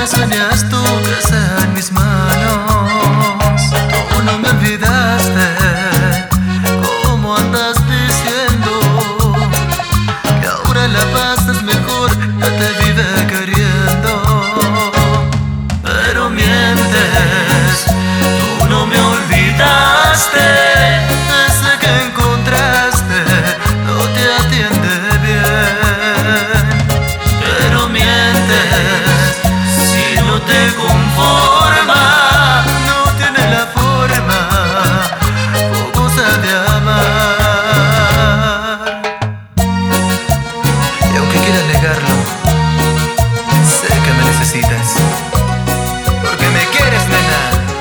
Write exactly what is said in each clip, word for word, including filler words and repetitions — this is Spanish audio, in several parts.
sueñas tú que sea en mis manos? Tú no me olvidaste. ¿Cómo andas diciendo que ahora la pasas mejor? Ya te vive queriendo, pero mientes. Tú no me olvidaste. Ese que encontraste no te atiende bien, pero mientes. Si no te conforma, no tiene la forma fogosa de amar. Y aunque quieras negarlo, sé que me necesitas, porque me quieres, nena.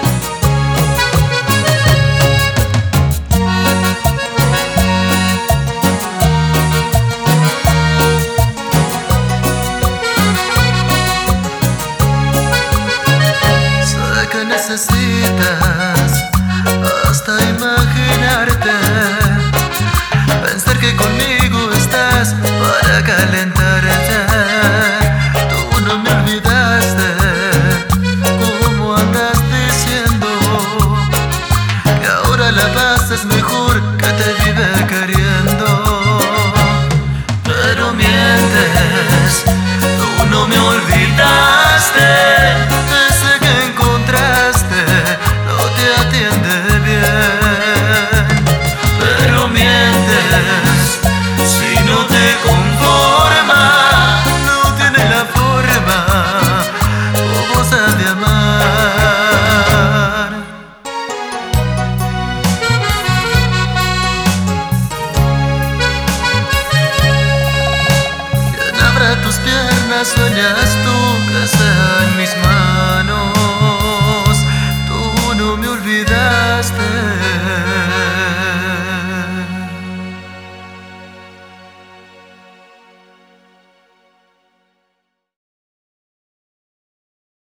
Que necesitas hasta imaginarte, pensar que conmigo estás para calentarte. Tú no me olvidaste. ¿Cómo andas diciendo que ahora la pasas mejor, que te vive queriendo? Pero mientes. Tú no me olvidaste. Tus piernas sueñas tú que sea en mis manos.